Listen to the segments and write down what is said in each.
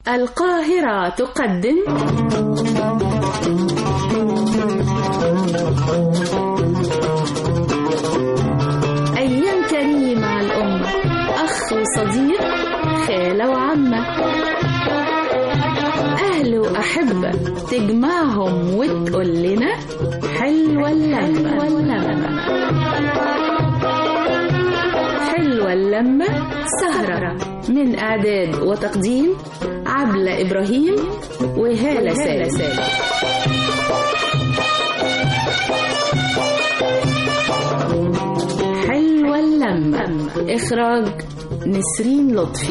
القاهرة تقدم أيام كريمة مع الأمة، أخ وصديق، خالة وعمة، أهل وأحبة تجمعهم وتقول لنا حلوة اللمة. حلوة اللمة سهرة من إعداد وتقديم عبلة إبراهيم وهالة سالم. حلوة اللمة، إخراج نسرين لطفي.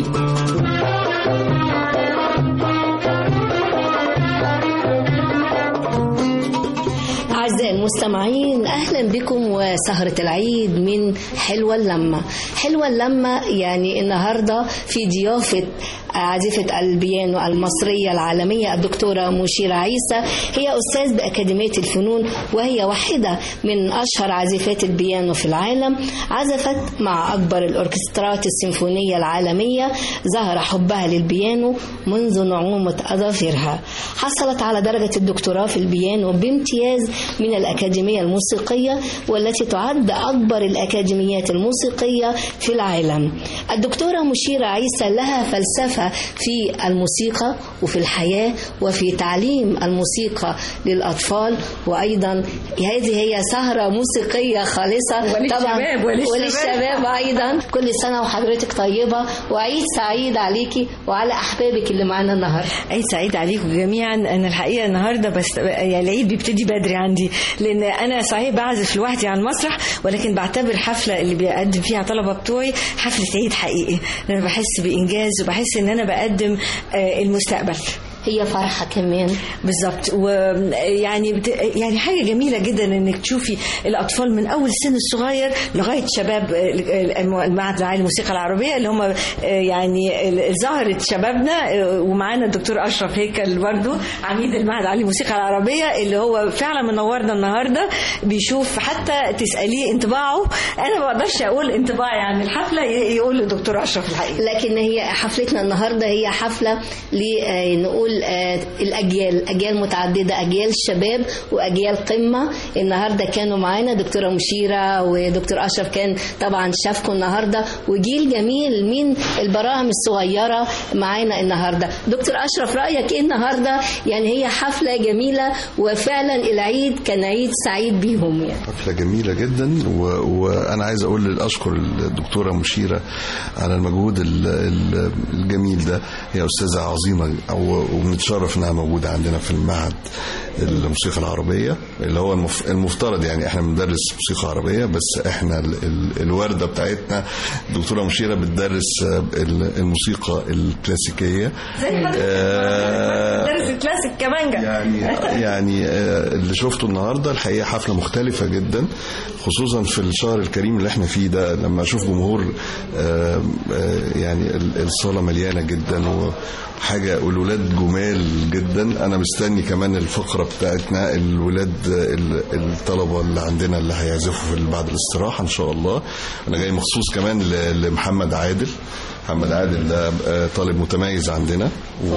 أعزائي المستمعين، أهلا بكم وسهرة العيد من حلوة اللمة. حلوة اللمة يعني النهاردة في ضيافة عازفة البيانو المصرية العالمية الدكتورة مشيرة عيسى. هي أستاذ بأكاديمية الفنون، وهي واحدة من أشهر عازفات البيانو في العالم. عزفت مع أكبر الأوركسترات السيمفونية العالمية. ظهر حبها للبيانو منذ نعومة أظافرها. حصلت على درجة الدكتوراه في البيانو بامتياز من الأكاديمية الموسيقية، والتي تعد أكبر الأكاديميات الموسيقية في العالم. الدكتورة مشيرة عيسى لها فلسفة في الموسيقى وفي الحياة وفي تعليم الموسيقى للأطفال، وأيضا هذه هي سهرة موسيقية خالصة وللشباب أيضا. كل سنة وحضرتك طيبة، وعيد سعيد عليكي وعلى أحبابك اللي معنا النهاردة. عيد سعيد عليكم جميعا. أنا الحقيقة النهاردة بس يعني العيد بيبتدي بدري عندي، لأن أنا صحيح بعزف لوحدي على المسرح، ولكن بعتبر حفلة اللي بيقدم فيها طلبة بتوعي حفلة عيد حقيقي. أنا بحس بإنجاز وبحس إن أنا بقدم المستقبل. هي فرحة كمان بالظبط. ويعني يعني حاجة جميلة جدا انك تشوفي الأطفال من أول سن الصغير لغاية شباب المعهد العالي للموسيقى العربية اللي هم يعني ظهرت شبابنا. ومعانا الدكتور أشرف هيكل برضو عميد المعهد العالي للموسيقى العربية، اللي هو فعلا منورنا النهاردة. بيشوف حتى تسأليه انطباعه، أنا ما بقدرش أقول انطباعي عن الحفلة، يقول الدكتور أشرف الحقيقة. لكن هي حفلتنا النهاردة هي حفلة لنقول أجيال متعددة، أجيال شباب وأجيال قمة. النهاردة كانوا معانا دكتورة مشيرة ودكتور أشرف، كان طبعا شافكم النهاردة، وجيل جميل من البراعم الصغيرة معانا النهاردة. دكتور أشرف، رأيك إيه النهاردة؟ يعني هي حفلة جميلة، وفعلا العيد كان عيد سعيد بيهم. يعني حفلة جميلة جدا، وأنا عايز أشكر الدكتورة مشيرة على المجهود الجميل ده. هي أستاذة عظيمة، ونتشرف انها موجوده عندنا في المعهد الموسيقى العربيه، اللي هو المفترض يعني احنا بندرس موسيقى عربيه، بس احنا الورده بتاعتنا الدكتوره مشيره بتدرس الموسيقى الكلاسيكيه. درس الكلاسيك كمانجا. يعني اللي شفته النهارده الحقيقه حفله مختلفه جدا، خصوصا في الشهر الكريم اللي احنا فيه ده. لما اشوف جمهور يعني الصاله مليانه جدا وحاجه، والولاد جمال جدا. انا مستني كمان الفقره بتاعتنا، الولاد الطلبه اللي عندنا اللي هيعزفوا في بعد الاستراحه ان شاء الله. انا جاي مخصوص كمان لمحمد عادل. محمد عادل ده طالب متميز عندنا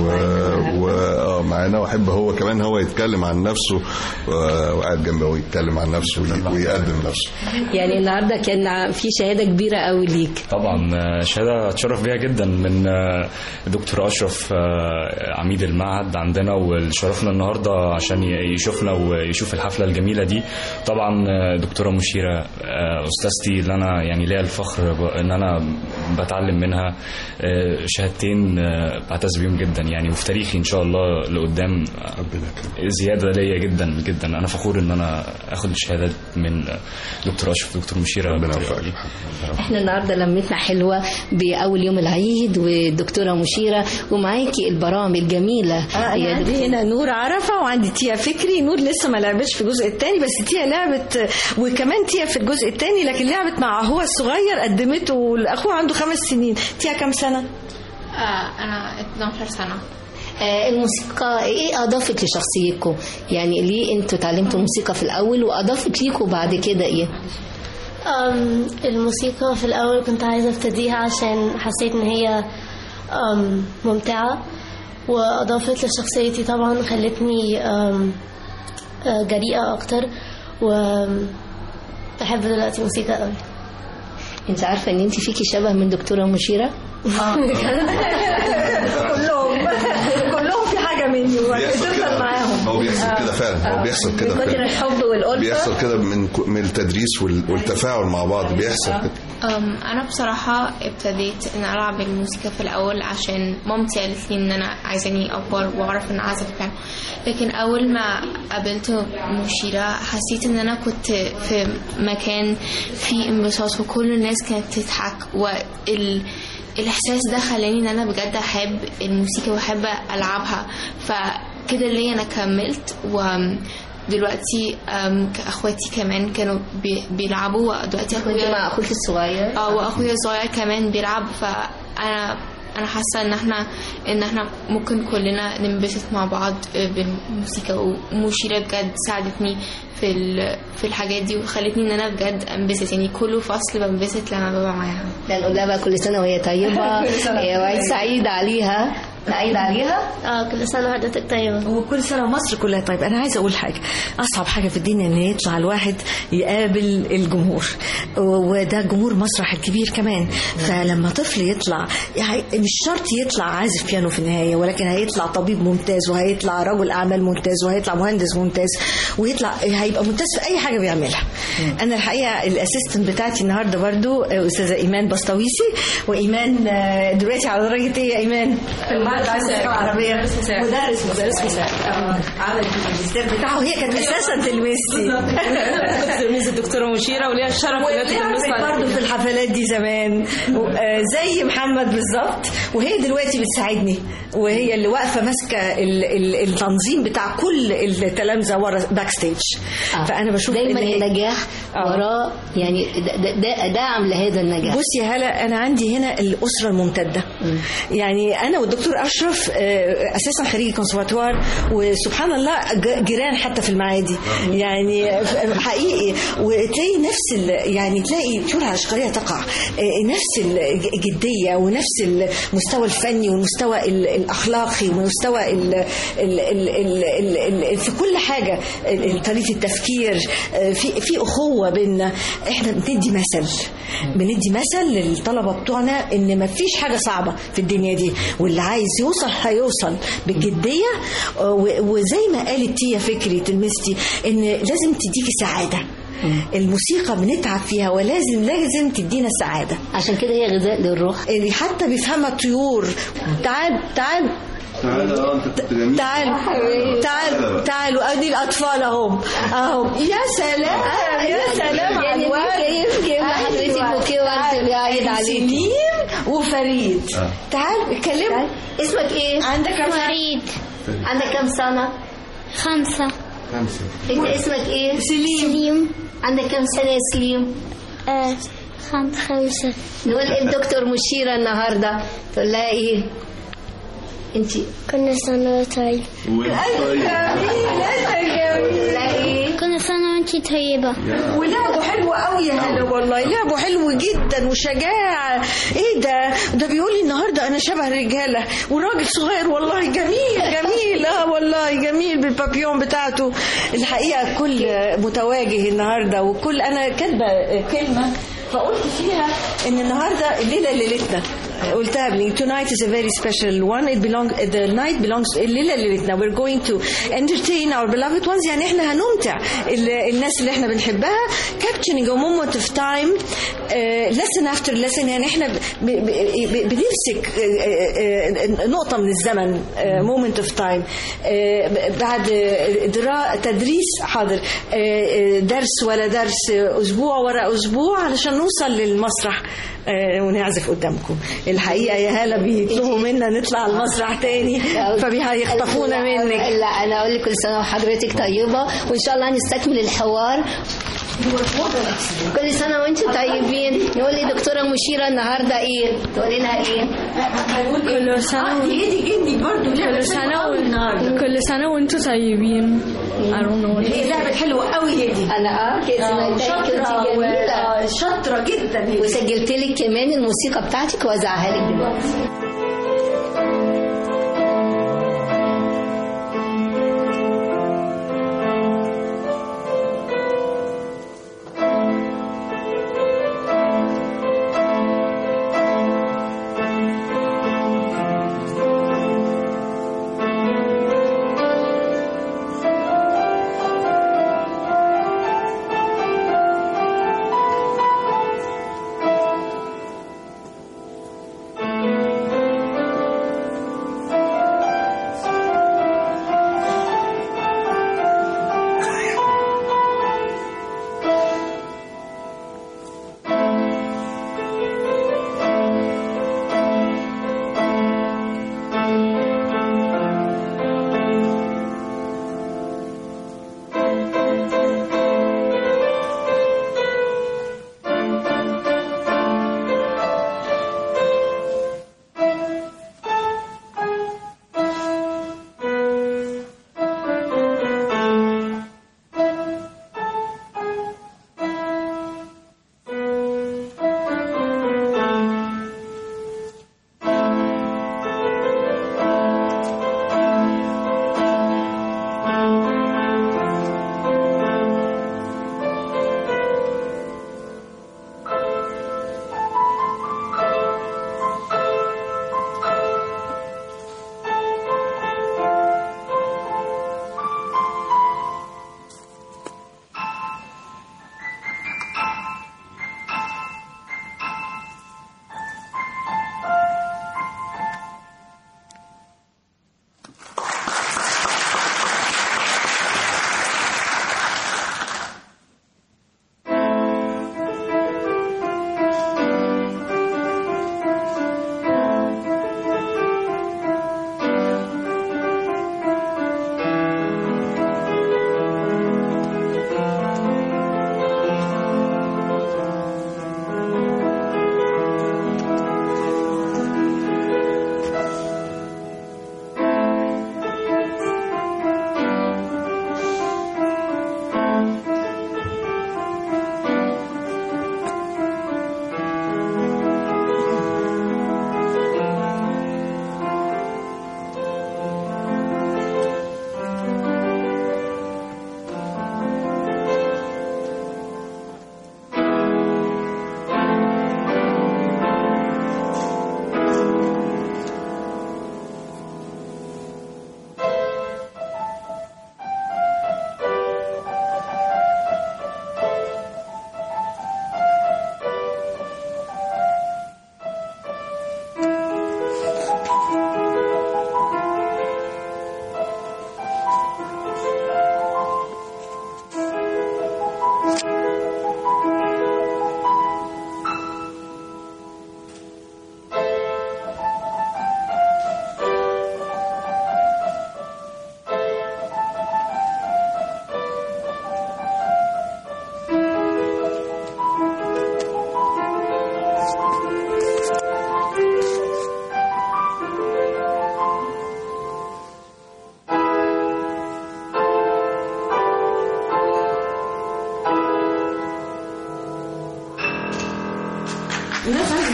معانا، واحب هو كمان هو يتكلم عن نفسه، وقاعد جنبه ويتكلم عن نفسه ويقدم نفسه. يعني النهارده كان في شهاده كبيره قوي ليك. طبعا شهاده اتشرف بيها جدا من دكتور اشرف عميد المعهد عندنا، وشرفنا النهارده عشان يشوفنا ويشوف الحفله الجميله دي. طبعا دكتوره مشيره استاذتي اللي انا يعني ليا الفخر ان انا بتعلم منها شهادتين بعتز بيهم جدا يعني، وفي تاريخي ان شاء الله لقدام زياده ليا جدا جدا. انا فخور ان انا اخد الشهادات من دكتور اشرف ودكتور مشيره. احنا النهارده لمتنا حلوه باول يوم العيد، والدكتوره مشيره ومعاكي البرامج الجميله. عندي هنا نور عرفه وعندي تيا فكري. نور لسه ما لعبتش في الجزء الثاني، بس تيا لعبت، وكمان تيا في الجزء الثاني، لكن لعبت مع هو الصغير قدمته، واخوه عنده 5 سنين. تيا كم سنه؟ انا 12 سنه. الموسيقى ايه اضافت لشخصيتكم؟ يعني ليه انتوا اتعلمتوا الموسيقى في الاول واضافت ليكم بعد كده ايه؟ الموسيقى في الاول كنت عايزه ابتديها عشان حسيت ان هي ممتعه، وأضافت لشخصيتي طبعا، خلتني جريئة أكتر، وبحب دلوقتي موسيقى قوي. انت عارفة ان انت فيكي شبه من دكتورة مشيرة؟ كلهم في حاجة مني بتفضل معاهم. هو بيحصل كده فعلا، هو بيحصل كده من كتر الحب والألفة بيحصل كده من التدريس والتفاعل مع بعض بيحصل كده. انا بصراحه ابتديت ان العب الموسيقى في الاول عشان مامتي قالت لي ان انا عايزاني اكبر واعرف ان اعزف بيانو، لكن اول ما قابلت مشيرة حسيت ان انا كنت في مكان فيه انبساط وكل الناس كانت تضحك، والاحساس ده خلاني ان انا بجد احب الموسيقى واحب العبها، فكده ليه انا كملت. ودلوقتي اخواتي كمان كانوا بيلعبوا، ودلوقتي اخويا مع اخوك الصغير واخويا الصغير كمان بيلعب، فانا حاسه ان احنا ممكن كلنا ننبسط مع بعض بالموسيقى. ومشيرة بجد ساعدتني في الحاجات دي وخلتني ان انا بجد انبسط، يعني كل فصل بنبسط لما ببقى معاها. نقول لها بقى كل سنه وهي طيبه، وعيد سعيد عليها. نعيد عليها كل سنه وحضرتك طيبه، وكل سنه مصر كلها طيب. انا عايزه اقول حاجه، اصعب حاجه في الدنيا ان يطلع الواحد يقابل الجمهور، وده جمهور مسرح الكبير كمان. فلما طفل يطلع، يعني مش شرط يطلع عازف بيانو في النهايه، ولكن هيطلع طبيب ممتاز، وهيطلع رجل اعمال ممتاز، وهيطلع مهندس ممتاز، ويطلع هيبقى ممتاز في اي حاجه بيعملها. انا الحقيقه الاسيستنت بتاعتي النهارده برضو استاذه ايمان بسطويسي، وايمان دلوقتي على درجه ايه يا ايمان؟ العربية مدرس مساعد عملت الماجستير بتاعه، هي كانت اساسا تلميذتي. كنت تلميذ الدكتوره مشيرة، وليها الشرف انها تلمسها برضه في الحفلات دي زمان زي محمد بالظبط. وهي دلوقتي بتساعدني، وهي اللي واقفه ماسكه التنظيم بتاع كل التلامذه ورا باك ستيج. فانا بشوف دايما النجاح وراه، يعني ده دعم لهذا النجاح. بصي يا هلا، انا عندي هنا الاسره الممتده، يعني انا والدكتور اشرف اساسا خريج كونسرفاتوار، وسبحان الله جيران حتى في المعادي، يعني حقيقي. وتلاقي نفس يعني تلاقي طول العشقريه تقع نفس الجديه ونفس المستوى الفني والمستوى الاخلاقي والمستوى في كل حاجه، طريقه التفكير، في اخوه بيننا. احنا بندي مثل للطلبه بتوعنا ان ما فيش حاجه صعبه في الدنيا دي، واللي عايز يوصل هيوصل بالجديه. وزي ما قالت تيا فكري تلمستي، ان لازم تديكي سعاده. الموسيقى بنتعب فيها، ولازم تدينا سعاده، عشان كده هي غذاء للروح. حتى بيفهمها الطيور. تعال تعالوا ادي الاطفال اهم يا سلام يعني يمكن حضرتك بوكيه وانت قاعد عليك سليم وفريد. تعال اتكلم. اسمك ايه؟ عندك فريد. عندك كم سنه؟ 5. انت اسمك ايه؟ سليم. عندك كم سنه يا سليم؟ 5. نقول الدكتور مشيرة النهارده تقول لها ايه؟ انت كل سنة طيب. كل سنة وانت طيبة. ولعبه حلو قوي يا هلا، والله لعبه حلو جدا وشجاعة. ايه ده بيقول لي النهارده انا شبه الرجالة، وراجل صغير والله جميل والله جميل بالبابيون بتاعته. الحقيقة كل متواجه النهارده، وكل انا كاتبة كلمة فقلت فيها ان النهارده الليله ليلتنا. قلتها لي tonight is a very special one. the night belongs الليله ليلتنا. we're going to entertain our beloved ones. يعني احنا هنمتع الناس اللي احنا بنحبها. capturing a moment of time, lesson after lesson. يعني احنا بنمسك نقطه من الزمن، moment of time. بعد تدريس حاضر، درس ولا درس، اسبوع ورا اسبوع، علشان نوصل للمسرح ونعزف قدامكم. الحقيقه يا هاله بيطلبوا منا نطلع المسرح تاني، فبيخطفونا منك. لا انا اقول لك كل سنه وحضرتك طيبه، وان شاء الله هنستكمل الحوار. كل سنه وانتم طيبين. نقول لي دكتوره مشيرة النهارده ايه؟ تقولي لها ايه؟ كل سنه كل سنه وانتم طيبين. لعبه حلوه قوي هي دي. انا كده شاطره جدا، وسجلت لك كمان الموسيقى بتاعتك وزعها لك دلوقتي.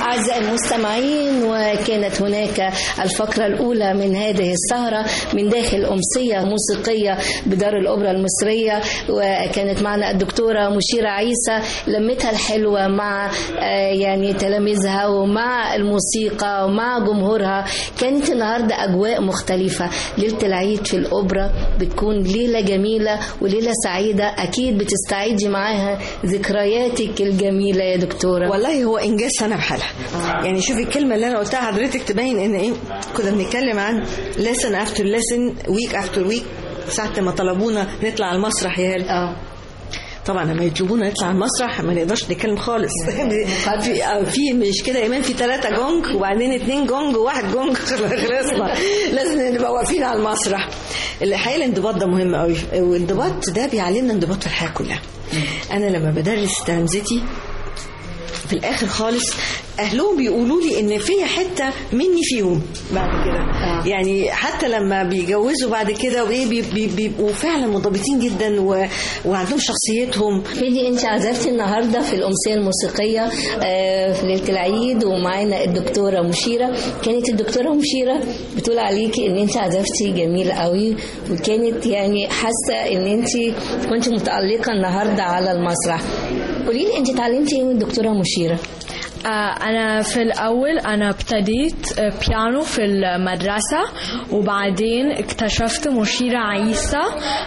أعزائي المستمعين، وكانت هناك الفقرة الأولى من هذه السهرة من داخل أمسية موسيقية بدار الأوبرا المصرية، وكانت معنا الدكتورة مشيرة عيسى لمتها الحلوة مع يعني تلاميذها ومع الموسيقى ومع جمهورها. كانت النهاردة أجواء مختلفة. ليلة العيد في الأوبرا بتكون ليلة جميلة وليلة سعيدة، أكيد بتستعيدي معاها ذكرياتك الجميلة يا دكتورة. والله هو إنجاز سنة بحالها. يعني شوفي الكلمة اللي أنا قلتها حضرتك تبين إن إيه، كنا بنتكلم عن lesson after lesson week after week ساعة ما طلبونا نطلع على المسرح يا هلا. طبعا لما يطلبونا نطلع على المسرح ما نقدرش نتكلم خالص. في مش كده ايمان، في 3 جونج وبعدين 2 جونج و1 جونج خلصنا، لازم نبقى واقفين على المسرح. الحقيقه الانضباط ده مهم قوي، والانضباط ده بيعلمنا انضباط في الحياه كلها. انا لما بدرس تلامذتي في الاخر خالص اهلهم بيقولوا لي ان فيا حته مني فيهم بعد كده. يعني حتى لما بيجوزوا بعد كده بيبقوا فعلا منضبطين جدا وعندهم شخصيتهم. فيدي انت عزفتي النهارده في الامسيه الموسيقيه في ليله العيد ومعانا الدكتوره مشيره. كانت الدكتوره مشيره بتقول عليكي ان انت عزفتي جميل قوي، وكانت يعني حاسه ان انت كنت متالقه النهارده على المسرح. قولي لي انت اتعلمتي ايه من الدكتوره مشيره؟ أنا في الأول أنا ابتديت بيانو في المدرسة، وبعدين اكتشفت مشيرة عيسى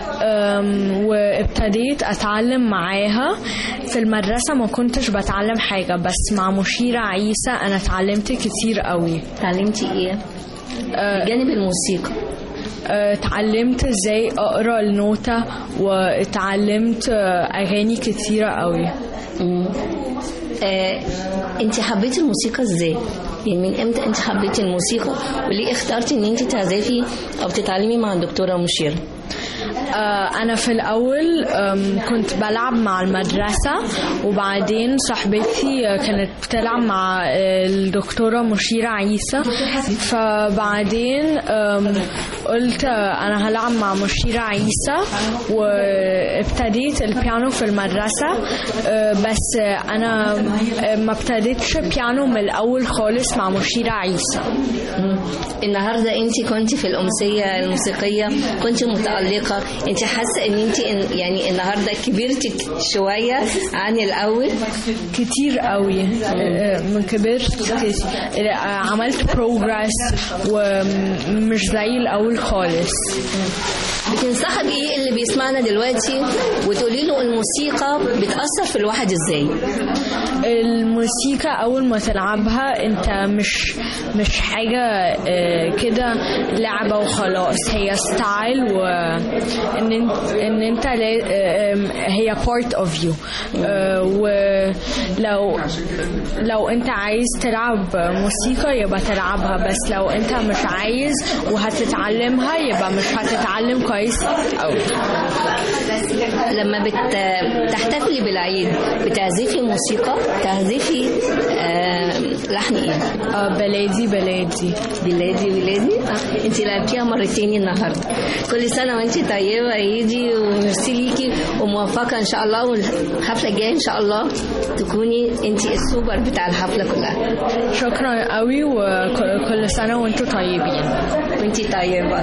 وابتديت أتعلم معاها. في المدرسة ما كنتش بتعلم حاجة، بس مع مشيرة عيسى أنا اتعلمت كتير قوي. اتعلمتي ايه؟ جانب الموسيقى اتعلمت ازاي اقرا النوتة، واتعلمت اغاني كتيرة قوي. انت حبيتي الموسيقى ازاي؟ يعني من امتى انت حبيتي الموسيقى، وليه اخترتي ان انت تعزفي او تتعلمي مع الدكتورة مشيرة؟ أنا في الأول كنت بلعب مع المدرسة، وبعدين صاحبتي كانت بتلعب مع الدكتورة مشيرة عيسى، فبعدين قلت أنا هلعب مع مشيرة عيسى، وابتديت البيانو في المدرسة. بس أنا ما ابتديتش بيانو من الأول خالص مع مشيرة عيسى. النهاردة انت كنت في الأمسية الموسيقية، كنت متألقة. انت حاسة ان انت يعني النهاردة كبرتي شوية عن الأول؟ كتير قوي. من كبرت عملت بروجرس ومش زي الأول خالص. بتنصحك ايه اللي بيسمعنا دلوقتي وتقولي له الموسيقى بتأثر في الواحد ازاي؟ الموسيقى اول ما تلعبها انت مش حاجة كده لعبة وخلاص، هي ستايل، وان انت هي part of you. ولو انت عايز تلعب موسيقى يبقى تلعبها، بس لو انت مش عايز وهتتعلمها يبقى مش هتتعلم كويس قوي. لما بتحتفلي بالعيد بتعزفي موسيقى، تعزفي لحن ايه؟ بلادي. انت لعبتيها مرتين النهارده. كل سنه وانت طيبه ايدي، وميرسي ليكي وموفقه ان شاء الله، والحفله الجايه ان شاء الله تكوني انت السوبر بتاع الحفله كلها. شكرا قوي، وكل سنه وانتم طيبين. وانت طيبه.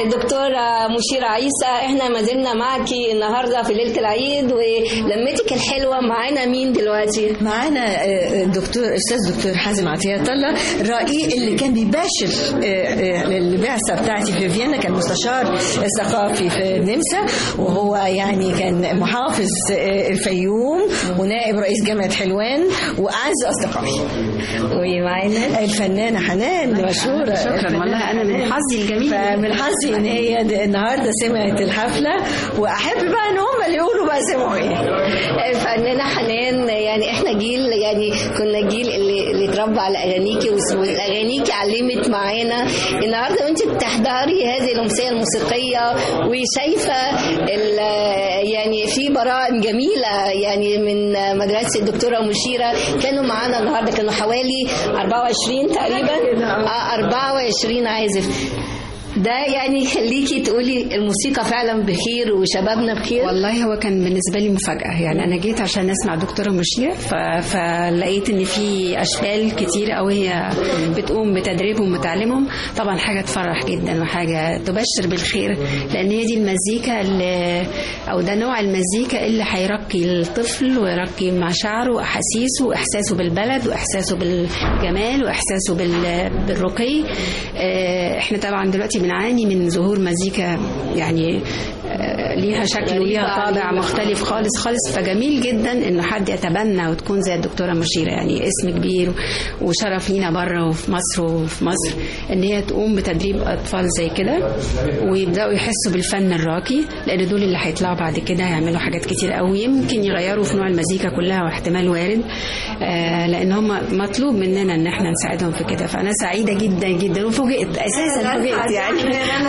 دكتورة مشيرة عيسى، احنا ما زلنا معكي النهارده في ليلة العيد، ولمتك الحلوة معانا مين دلوقتي؟ معانا استاذ دكتور حازم عطية الله، الرئيس اللي كان بيباشر البعثة بتاعتي في فيينا، كان مستشار ثقافي في النمسا، وهو يعني كان محافظ الفيوم ونائب رئيس جامعة حلوان وأعز أصدقائي. ومعانا الفنانة حنان مشهورة. شكرا والله، أنا من حظي الجميل، فمن حظي إن هي النهاردة سمعت الحفلة، وأحب بقى إن هم اللي يقولوا بقى سمعوا إيه. الفنانة حنان، يعني إحنا جيل، يعني كنا الجيل اللي اتربى على أغانيكي، وأغانيكي علمت معانا. النهاردة وأنت بتحضري هذه الأمسية الموسيقية وشايفة يعني في براءة جميلة يعني من مدرسة الدكتورة مشيرة، كانوا معانا النهاردة، كانوا حوالي 24 تقريبا، 24 عازف. ده يعني يخليكي تقولي الموسيقى فعلا بخير وشبابنا بخير. والله هو كان بالنسبه لي مفاجاه، يعني انا جيت عشان اسمع دكتوره مشيرة، فلقيت ان في اشكال كتير قوي هي بتقوم بتدريبهم وتعليمهم، طبعا حاجه تفرح جدا وحاجه تبشر بالخير، لان هي دي المزيكا او ده نوع المزيكا اللي هيرقي الطفل ويرقي مشاعره واحاسيسه واحساسه بالبلد واحساسه بالجمال واحساسه بالرقي. احنا طبعا دلوقتي بنعاني من ظهور مزيكا يعني ليها شكل وليها طابع مختلف خالص خالص، فجميل جدا انه حد يتبنى وتكون زي الدكتوره مشيرة، يعني اسم كبير وشرف لينا بره وفي مصر ان هي تقوم بتدريب اطفال زي كده ويبداوا يحسوا بالفن الراقي، لان دول اللي هيطلعوا بعد كده يعملوا حاجات كتير قوي، يمكن يغيروا في نوع المزيكا كلها، واحتمال وارد، لان هم مطلوب مننا ان احنا نساعدهم في كده. فانا سعيده جدا جدا وفوجئت اساسا، فوجئت يعني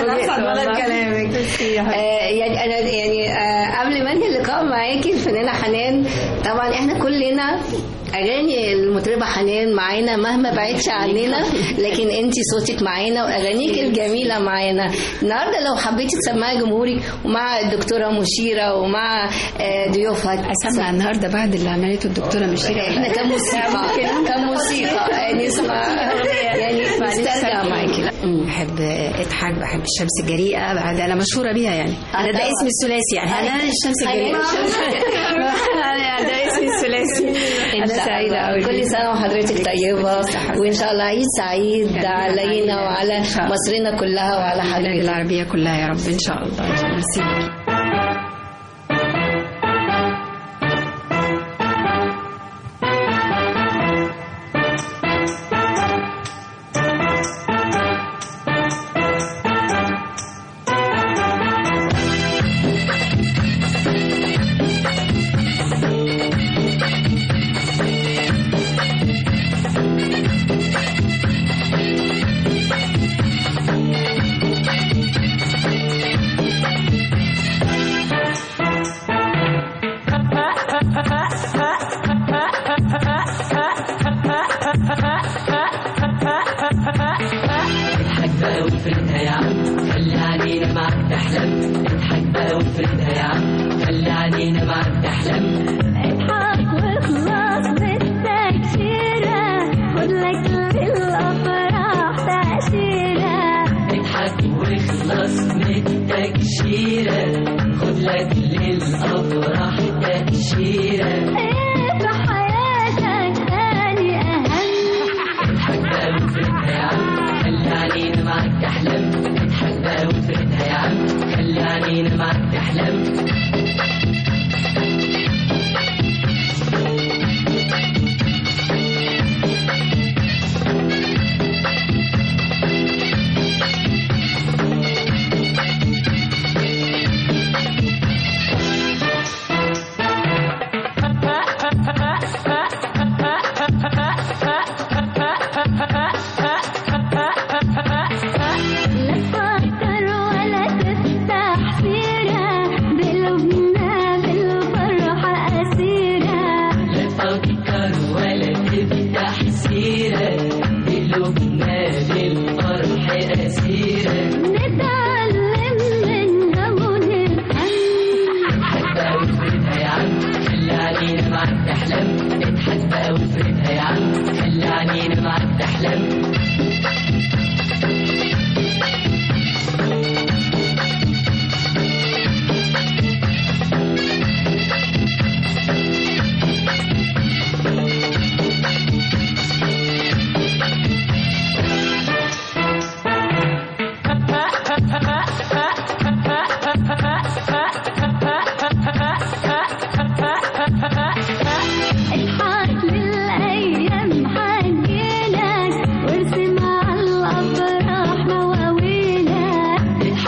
يعني انا يعني قبل ما انهي اللقاء معاكي الفنانه حنان، طبعا احنا كلنا اغاني المطربه حنان معانا مهما بعدش عننا، لكن انت صوتك معانا واغانيك الجميله معانا. النهارده لو حبيتي تسمعي جمهورك ومع الدكتوره مشيرة ومع ضيوفها، اسمع النهارده بعد اللي عملته الدكتوره مشيرة، احنا كموسيقى يعني نسمع يعني نسترجع معاكي. بحب اضحك، بحب الشمس الجريئه، انا مشهوره بيها يعني، انا ده اسمي الثلاثي يعني، انا الشمس الجريئه ده اسمي الثلاثي. انا سعيده قوي، كل سنه وحضرتك طيبه، وان شاء الله عيد سعيد علينا وعلى مصرنا كلها وعلى حضرتك العربيه كلها يا رب ان شاء الله.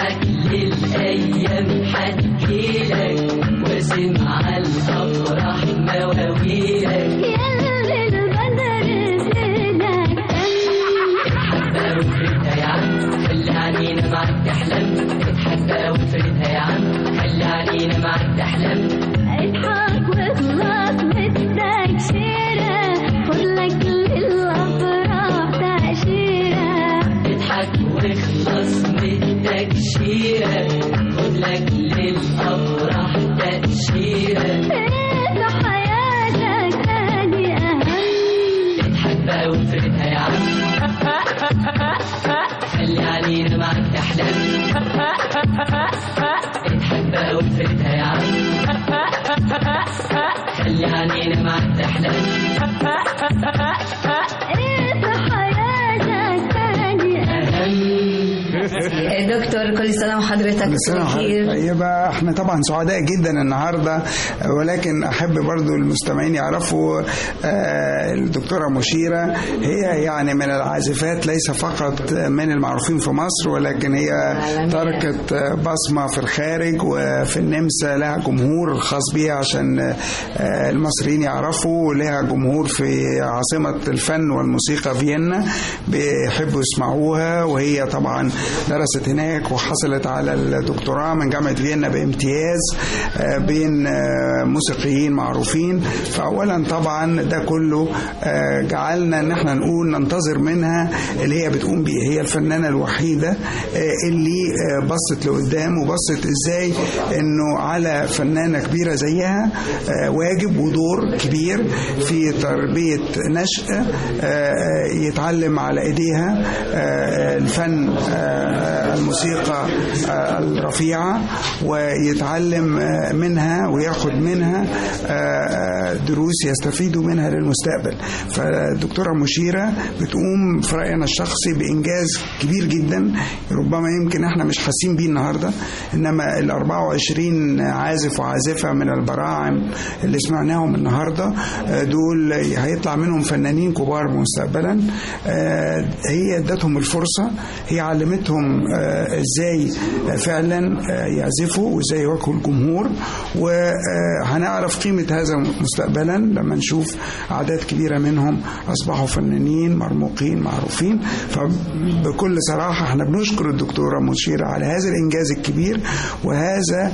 اضحك للأيام حكيلك واسمع الأفراح مواويلك ياللي البدر زينك اتحبى وفردها يا عم خلي علينا معك تحلم اتحبى وفردها يا عم خلي علينا معك تحلم اضحك واخلص بالتكشيرة خدلك للأفراح تأشيرة اضحك واخلص بالتكشيرة خدلك للأفراح تأشيرة في حياتك هذه أهم اتحبى وفردها يا عم خلي علينا معك تحلم اتحبى وفردها يا عم خلي علينا معك تحلم في حياتك هذه أهم. دكتور كل سنة وحضرتك بخير. طيبة. احنا طبعا سعداء جدا النهاردة، ولكن احب برضو المستمعين يعرفوا الدكتورة مشيرة هي يعني من العازفات ليس فقط من المعروفين في مصر، ولكن هي تركت بصمة في الخارج وفي النمسا، لها جمهور خاص بيها عشان المصريين يعرفوا، لها جمهور في عاصمة الفن والموسيقى فيينا بيحبوا يسمعوها، وهي طبعا درست هناك وحصلت على الدكتوراه من جامعة فيينا بامتياز بين موسيقيين معروفين. فأولا طبعا ده كله جعلنا ان احنا نقول ننتظر منها اللي هي بتقوم بيه، هي الفنانة الوحيدة اللي بصت لقدام وبصت ازاي انه على فنانة كبيرة زيها واجب ودور كبير في تربية نشء يتعلم على ايديها الفن الموسيقى الرفيعة ويتعلم منها وياخد منها دروس يستفيدوا منها للمستقبل. فالدكتورة مشيرة بتقوم في رأينا الشخصي بإنجاز كبير جدا، ربما يمكن احنا مش حاسين بيه النهاردة، انما ال 24 عازف وعازفة من البراعم اللي سمعناهم النهاردة دول هيطلع منهم فنانين كبار مستقبلا. هي ادتهم الفرصة، هي علمتهم ازاي فعلا يعزفوا وازاي يواجهوا الجمهور، وهنعرف قيمة هذا مستقبلا لما نشوف أعداد كبيرة منهم أصبحوا فنانين مرموقين معروفين. فبكل صراحة احنا بنشكر الدكتورة مشيرة على هذا الإنجاز الكبير وهذا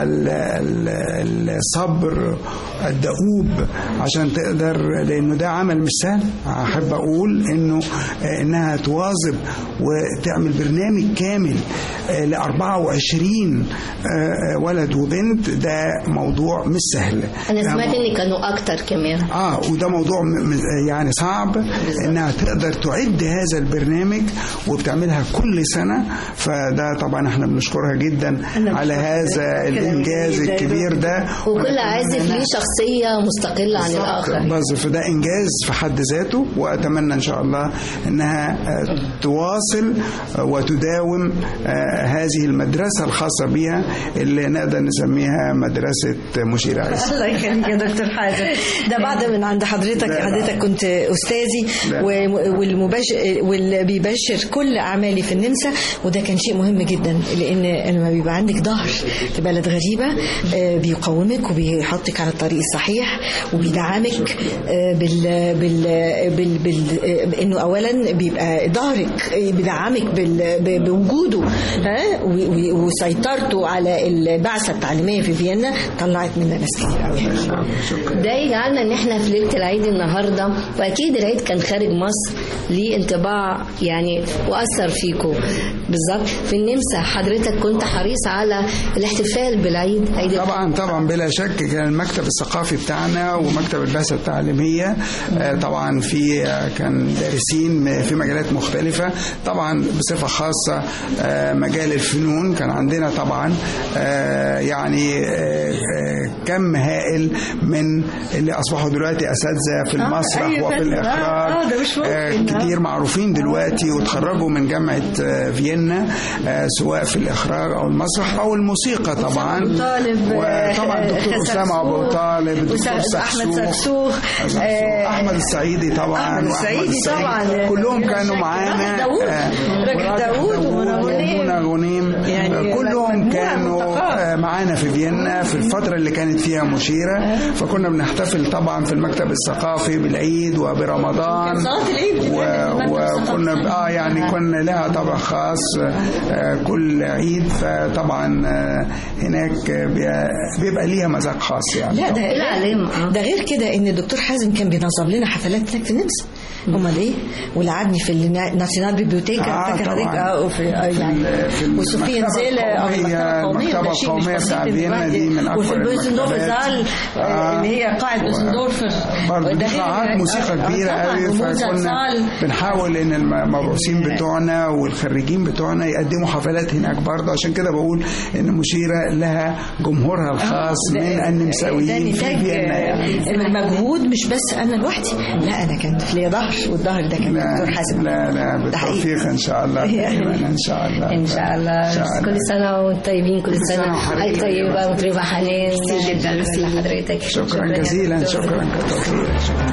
الصبر الدؤوب عشان تقدر، لأنه ده عمل مش سهل. أحب أقول إنها تواظب وتعمل برنامج كامل ل 24 ولد وبنت، ده موضوع مش سهل. أنا سمعت إن كانوا أكتر كمان. وده موضوع يعني صعب إنها تقدر تعد هذا البرنامج وبتعملها كل سنة. فده طبعا احنا بنشكرها جدا على هذا الإنجاز الكبير ده، وكل عازف ليه شخصية مستقلة عن الآخر. بس فده إنجاز في حد ذاته، وأتمنى إن شاء الله إنها تواصل وتداوم هذه المدرسة الخاصة بها اللي نقدر نسميها مدرسة مشيرة عيسى. الله يخليك يا دكتور حازم. ده بعد من عند حضرتك كنت أستاذي واللي بيبشر كل أعمالي في النمسا، وده كان شيء مهم جدا، لأن لما بيبقى عندك ظهر في بلد غريبة بيقومك وبيحطك على الطريق الصحيح وبيدعمك إنه أولا بيبقى ظهرك بيدعمك بوجوده وسيطرته على البعثة التعليمية في فيينا، طلعت منا ناس كتير قوي. ده يجعلنا ان احنا في ليلة العيد النهاردة، واكيد العيد كان خارج مصر ليه انطباع يعني واثر فيكم بالظبط. في النمسا حضرتك كنت حريص على الاحتفال بالعيد. طبعا بلا شك كان المكتب الثقافي بتاعنا ومكتب البعثة التعليمية طبعا كان دارسين في مجالات مختلفة، طبعا بصفة خاصة مجال الفنون كان عندنا طبعا يعني كم هائل من اللي أصبحوا دلوقتي أساتذة في المسرح وفي الإخراج، كتير معروفين دلوقتي وتخرجوا من جامعة فيينا سواء في الإخراج أو المسرح أو الموسيقى طبعا. وطبعا الدكتور أسامة أبو طالب، الدكتور أحمد سرسوخ، أحمد السعيدي طبعا، كلهم كانوا معانا. راجل داوود ومنى غنيم يعني كلهم كانوا معانا في فيينا في الفترة اللي كانت فيها مشيرة. فكنا بنحتفل طبعا في المكتب الثقافي بالعيد وبرمضان، وكنا يعني كنا لها طبع خاص كل عيد. فطبعا هناك بيبقى ليها مذاق خاص يعني. لا ده غير كده ان الدكتور حازم كان بينظم لنا حفلات هناك في النمسا. امال ايه؟ ولعبني في الناسيونال بيبليوتيكا وفي يعني وصوفيا نزيل المكتبة القومية بتاع فيينا دي من أكبر وفي البوزندورف زال اللي هي قاعة بوزندورف برضه قاعات موسيقى كبيرة قوي. فكنا بنحاول ان المبعوثين بتوعنا والخريجين بتوعنا يقدموا حفلات هناك برضه. عشان كده بقول ان مشيرة لها جمهورها الخاص من النمساويين في فيينا. يعني المجهود مش بس انا لوحدي، لا انا كانت ليا ظهر، والظهر ده كان الدكتور حازم. لا بالتوفيق ان شاء الله. ان شاء الله ان شاء الله. كل سنه وانتم طيبين، كل سنه وحضرتك طيبه وطيبه حنان. كتير جدا لحضرتك. شكرا جزيلا. شكرا كتوفيق.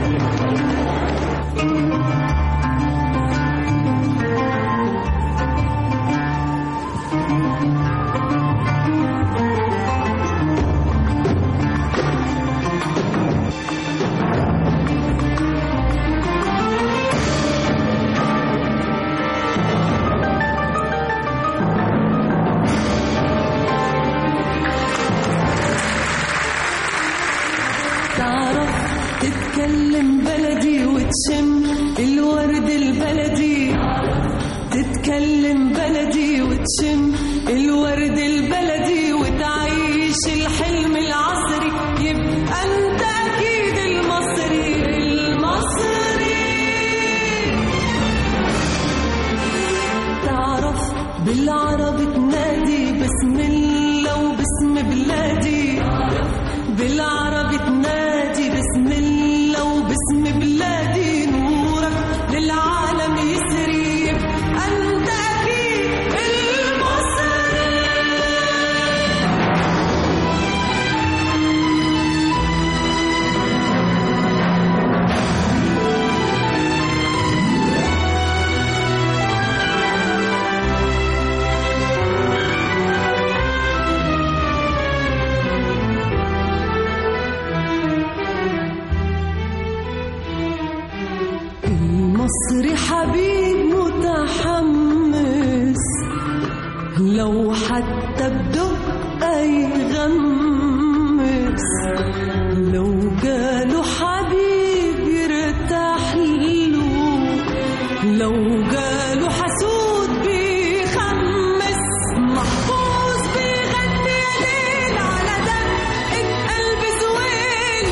تتكلم بلدي وتشم الورد البلدي، تتكلم بلدي وتشم الورد البلدي، وتعيش الحلم العصري، يبقى انت اكيد المصري. تعرف بالعربي تنادي بسم الله وباسم بلادي، بالعربي تنادي بسم الله وباسم بلادي، نورك للعالم يسري، يبقى انت اكيد المصري. المصري حبيب متحمس، لو حتى بدقة يغمس، لو جاله حبيب يرتاح له، لو جاله حسود بيخمس، محفوظ بيغني يا ليل على دقة قلب زويل،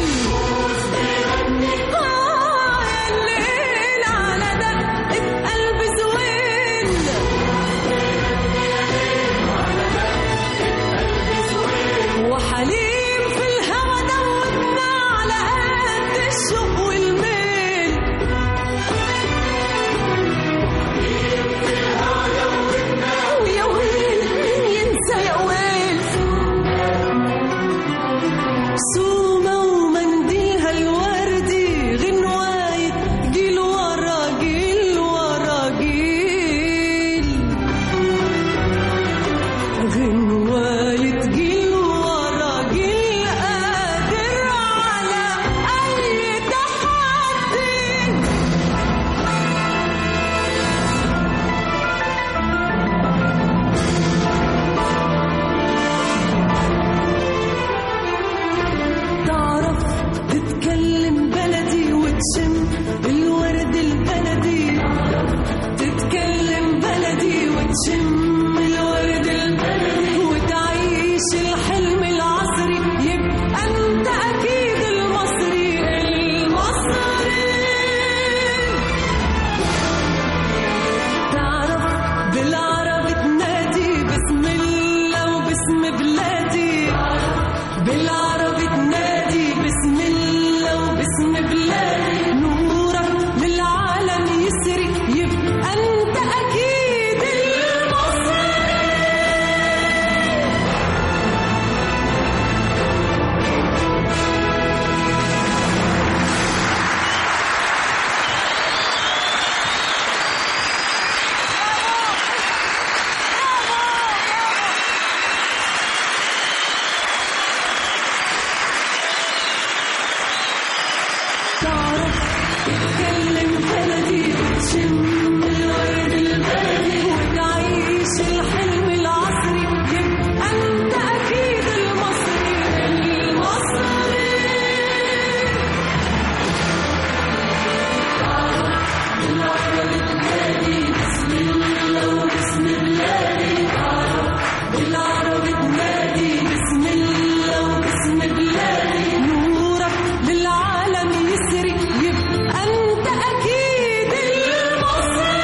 وحليم في الهوى دوبنا على قد الشوق والميل، ويا ويل مين ينسى يا ويل، سومة ومنديلها الوردي، غنواية جيل ورا جيل ورا جيل، غنواية جيل ورا جيل، قادر على أي تحدي. تعرف تتكلم بلدي وتشم الورد البلدي، تتكلم بلدي وتشم الورد البلدي، وتعيش الحياة بالعربي تنادي بسم الله وباسم بلادي نورك للعالم يسري يبقى انت اكيد المصري.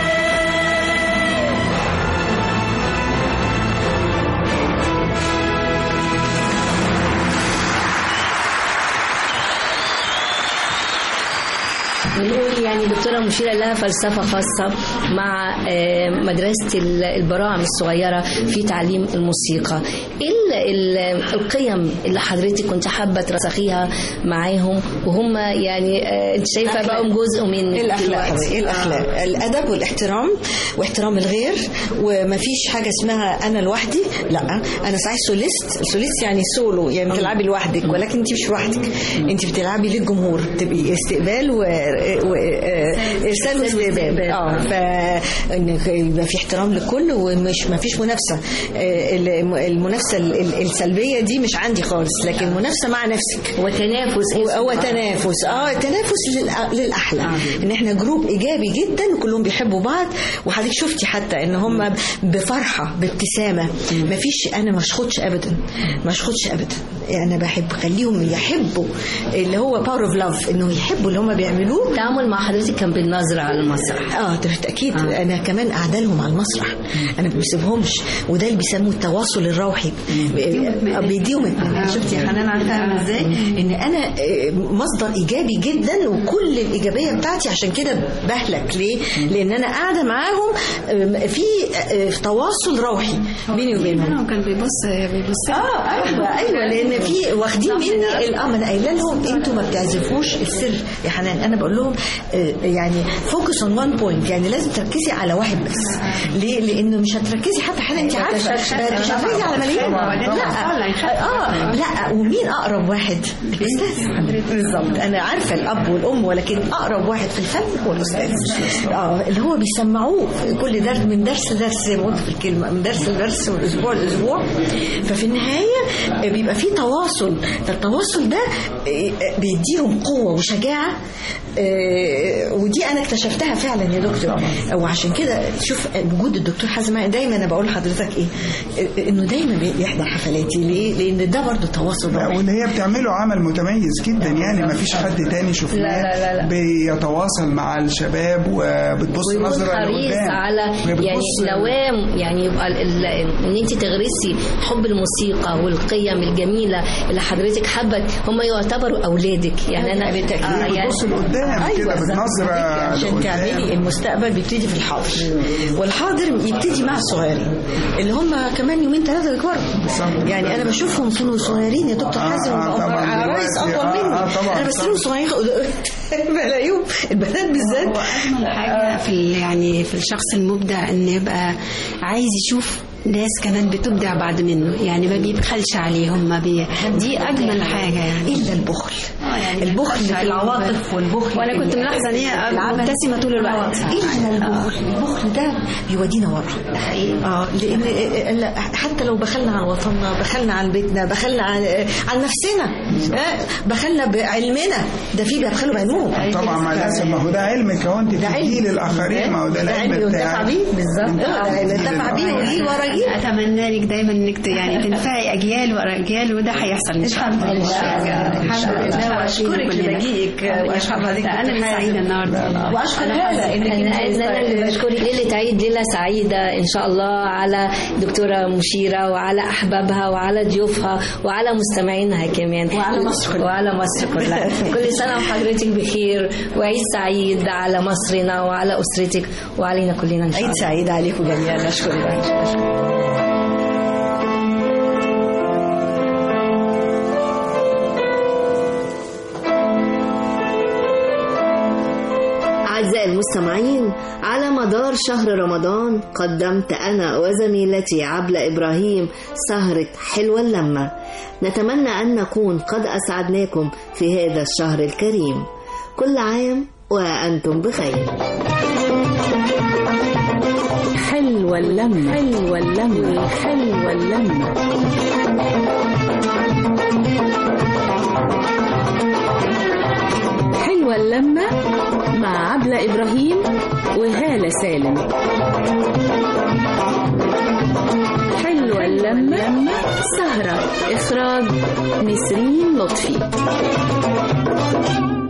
بنقول يعني دكتورة مشيرة لها فلسفة خاصة مع مدرسة البراعم الصغيرة في تعليم الموسيقى. ايه القيم اللي حضرتك كنت حابة ترسخيها معاهم وهم يعني انت شايفة بقوا جزء من الأخلاق؟ الأخلاق، الأدب والاحترام واحترام الغير، ومفيش حاجة اسمها أنا لوحدي، لا أنا صحيح سوليست يعني سولو، يعني بتلعبي لوحدك ولكن أنت مش لوحدك، أنت بتلعبي للجمهور، تبقي استقبال وإرسال واستقبال. فإنك يبقى في احترام للكل ومش مفيش منافسة. المنافسة السلبية دي مش عندي خالص، لكن منافسة مع نفسك وتنافس. تنافس للأحلى، إن إحنا جروب إيجابي جدا وكلهم بيحبوا بعض. وحضرتك شفتي حتى إن هم بفرحة بابتسامة، مفيش أنا مشخوطش أبدا. أنا بحب خليهم يحبوا اللي هو باور اوف لاف، إنه يحبوا اللي هم بيعملوه. التعامل مع حضرتك كان بالنظرة على المسرح. بالتأكيد. أنا كمان قاعدة لهم على المسرح، أنا ما بسيبهمش، وده اللي بيسموه التواصل الروحي. بيديهم شفتي يا حنان عارفة ازاي ان انا مصدر ايجابي جدا، وكل الايجابيه بتاعتي عشان كده بهلك. ليه؟ لان انا قاعده معاهم في تواصل روحي بيني وبينهم. كان بيبص ايوه لان في واخدين مني ما انا قايله لهم انتوا ما بتعزفوش السر يا حنان. انا بقول لهم يعني فوكس اون وان بوينت، يعني لازم تركزي على واحد بس. ليه؟ لانه مش هتركزي حتى حنان انت عارفه مش هتركزي على ملايين. لا ومين اقرب واحد؟ الاستاذ بالظبط. انا عارفه الاب والام، ولكن اقرب واحد في الفن هو الاستاذ. اللي هو بيسمعوه كل درس من درس زي ما قلت في الكلمه، من درس لدرس والاسبوع لاسبوع. ففي النهايه بيبقى في تواصل، فالتواصل ده بيديهم قوه وشجاعه. ودي انا اكتشفتها فعلا يا دكتور. وعشان كده شوف وجود الدكتور حازم، دايما انا بقول لحضرتك انه دايما بيحضر حفلاتي. ليه؟ لان ده برضه تواصل. واللي هي بتعمله عمل متميز جدا، يعني ما فيش حد تاني شفناه بيتواصل مع الشباب وبتبص نظره لقدام على يعني نوام، يعني يبقى ان انت تغرسي حب الموسيقى والقيم الجميله اللي حضرتك حابه. هم يعتبروا اولادك، يعني انا بتبص لقدام كده بالنظره عشان تعملي المستقبل بيبتدي في الحاضر، والحاضر يبتدي مع الصغيرين اللي هم كمان يومين ثلاثه يكبروا. يعني انا بشوفهم كانوا صغيرين يا دكتور حازم، عرايس اطول مني. انا بستلم صغيرين بلاقيهم البنات بالذات. اجمل حاجه في الشخص المبدع ان يبقى عايز يشوف ناس كمان بتبدع بعد منه، يعني ما بيبخلش عليهم، دي اجمل حاجه يعني. الا البخل، يعني البخل في العواطف والبخل. وانا كنت ملاحظه ان هي مبتسمه طول الوقت. الا البخل ده بيودينا ورا. لان حتى لو بخلنا عن وطننا، بخلنا عن بيتنا، بخلنا عن نفسنا، بخلنا بعلمنا، ده في بيبخلوا بعلمهم. طبعا ما لازم، ما هو ده علمك، هو انت بتديه للاخرين، ما هو ده العلم بتاعك بالظبط. نتفع بيه ونجي ورا. اتمنى لك دايما انك يعني تنفعي اجيال ورا اجيال، وده هيحصل ان شاء الله. الحمد لله، واشكرك لمجيئك، انا سعيده النهارده، واشكر هلا انك انا اللي بشكرك. ليله عيد ليله سعيده ان شاء الله على دكتوره مشيره وعلى احبابها وعلى ضيوفها وعلى مستمعينها كمان وعلى مصر كلها. كل سنه وحضرتك بخير، وعيد سعيد على مصرنا وعلى اسرتك وعلينا كلنا ان شاء الله. عيد سعيد عليكم جميعا. اشكرك. أعزائي المستمعين، على مدار شهر رمضان قدمت أنا وزميلتي عبلة إبراهيم سهرة حلوة اللمة. نتمنى أن نكون قد أسعدناكم في هذا الشهر الكريم. كل عام وأنتم بخير. حلوة اللمة، حلوة اللمة، حلوة اللمة. حلوة اللمة مع عبلة إبراهيم وهالة سالم. حلوة واللمة سهرة إخراج نسرين لطفي.